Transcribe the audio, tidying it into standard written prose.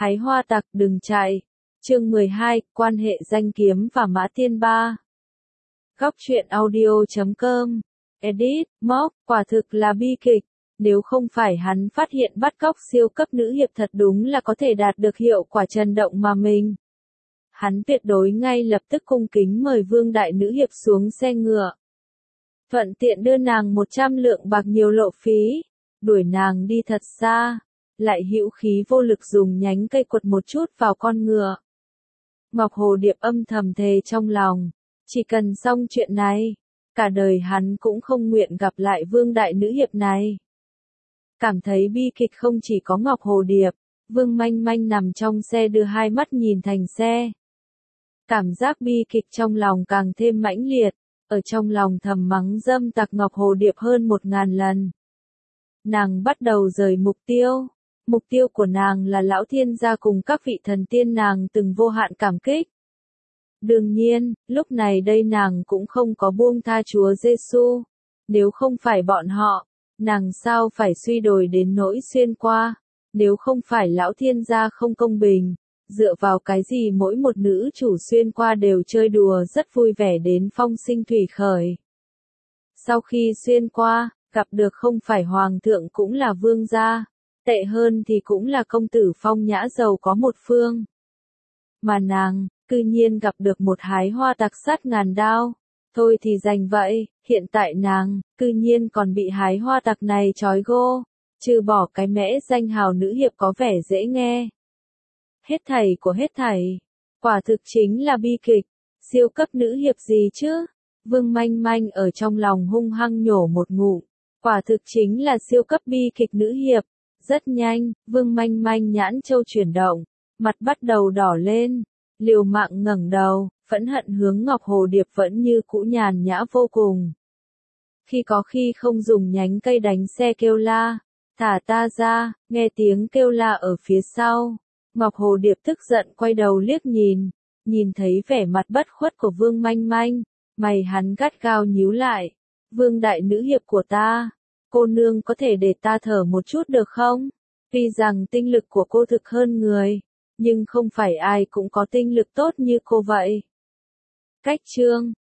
Hái hoa tặc đừng chạy. Chương 12, quan hệ danh kiếm và mã tiên ba. Góc truyện audio.com. Edit, móc, quả thực là bi kịch. Nếu không phải hắn phát hiện bắt cóc siêu cấp nữ hiệp thật đúng là có thể đạt được hiệu quả chấn động mà mình. Hắn tuyệt đối ngay lập tức cung kính mời vương đại nữ hiệp xuống xe ngựa. Thuận tiện đưa nàng 100 lượng bạc nhiều lộ phí, đuổi nàng đi thật xa, lại hữu khí vô lực dùng nhánh cây quật một chút vào con ngựa. Ngọc Hồ Điệp âm thầm thề trong lòng, chỉ cần xong chuyện này, cả đời hắn cũng không nguyện gặp lại vương đại nữ hiệp này. Cảm thấy bi kịch không chỉ có Ngọc Hồ Điệp, Vương Manh Manh nằm trong xe đưa hai mắt nhìn thành xe. Cảm giác bi kịch trong lòng càng thêm mãnh liệt, ở trong lòng thầm mắng dâm tặc Ngọc Hồ Điệp hơn 1000 lần. Nàng bắt đầu rời mục tiêu của nàng là lão thiên gia cùng các vị thần tiên nàng từng vô hạn cảm kích. Đương nhiên, lúc này đây nàng cũng không có buông tha Chúa Giêsu, nếu không phải bọn họ, nàng sao phải suy đồi đến nỗi xuyên qua, nếu không phải lão thiên gia không công bình, dựa vào cái gì mỗi một nữ chủ xuyên qua đều chơi đùa rất vui vẻ đến phong sinh thủy khởi. Sau khi xuyên qua, gặp được không phải hoàng thượng cũng là vương gia, tệ hơn thì cũng là công tử phong nhã giàu có một phương. Mà nàng, cư nhiên gặp được một hái hoa tặc sát ngàn đao, thôi thì dành vậy, hiện tại nàng, cư nhiên còn bị hái hoa tặc này trói gô, trừ bỏ cái mẽ danh hào nữ hiệp có vẻ dễ nghe. Hết thảy của hết thảy, quả thực chính là bi kịch, siêu cấp nữ hiệp gì chứ? Vương Manh Manh ở trong lòng hung hăng nhổ một ngụm, quả thực chính là siêu cấp bi kịch nữ hiệp. Rất nhanh, Vương Manh Manh nhãn châu chuyển động, mặt bắt đầu đỏ lên, liều mạng ngẩng đầu, phẫn hận hướng Ngọc Hồ Điệp vẫn như cũ nhàn nhã vô cùng. Khi không dùng nhánh cây đánh xe kêu la, thả ta ra, nghe tiếng kêu la ở phía sau. Ngọc Hồ Điệp tức giận quay đầu liếc nhìn thấy vẻ mặt bất khuất của Vương Manh Manh, mày hắn gắt gao nhíu lại. Vương đại nữ hiệp của ta, cô nương có thể để ta thở một chút được không? Tuy rằng tinh lực của cô thực hơn người, nhưng không phải ai cũng có tinh lực tốt như cô vậy. Cách chương